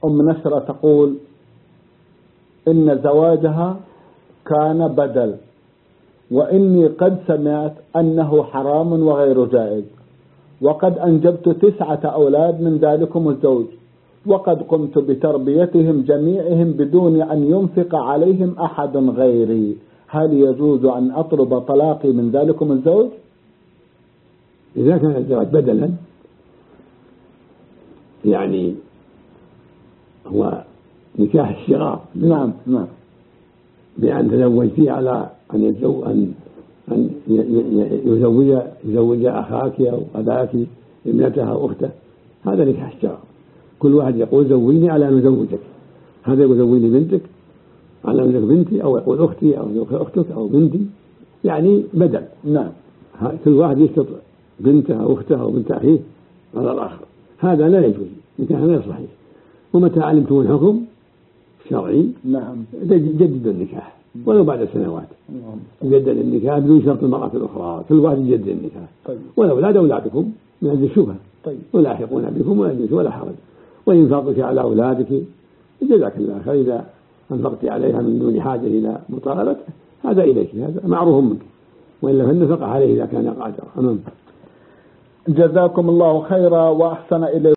أم نسرة تقول إن زواجها كان بدل، وإني قد سمعت أنه حرام وغير جائز، وقد أنجبت 9 أولاد من ذلكم الزوج، وقد قمت بتربيتهم جميعهم بدون أن ينفق عليهم أحد غيري، هل يجوز أن أطلب طلاقي من ذلكم الزوج؟ إذا كان الزواج بدلا يعني هو نكاح الشغار، نعم بأن تزوجتي على أن يزوج أخاك أو أباك ابنتها أو أخته، هذا نكاح الشغار. كل واحد يقول زوجني على أن أزوجك، هذا يقول زوجني بنتك على أن أزوج بنتي، أو يقول أختي أو أختك أو بنتي، يعني بدل. نعم، كل واحد يشترط بنته أو أخته أو بنت أخيه على الآخر، هذا لا يجوز، نكاح غير صحيح. ومتى علمتم الحكم الشرعي نعم جددوا النكاح ولو بعد سنوات، يجدد النكاح بدون شرط المرأة الأخرى، كل واحد يجدد النكاح. طيب. والأولاد أولادكم من أجل الشبهة، طيب. ولاحقون بكم ولا حرج. وإن فضلك على أولادك جزاك الله خير، إذا أنفقت عليها من دون حاجة إلى مطالبته هذا إليك، هذا معروف منك، وإلا فالنفقة عليه إذا كان قادرا. جزاكم الله خيرا وأحسن إليكم.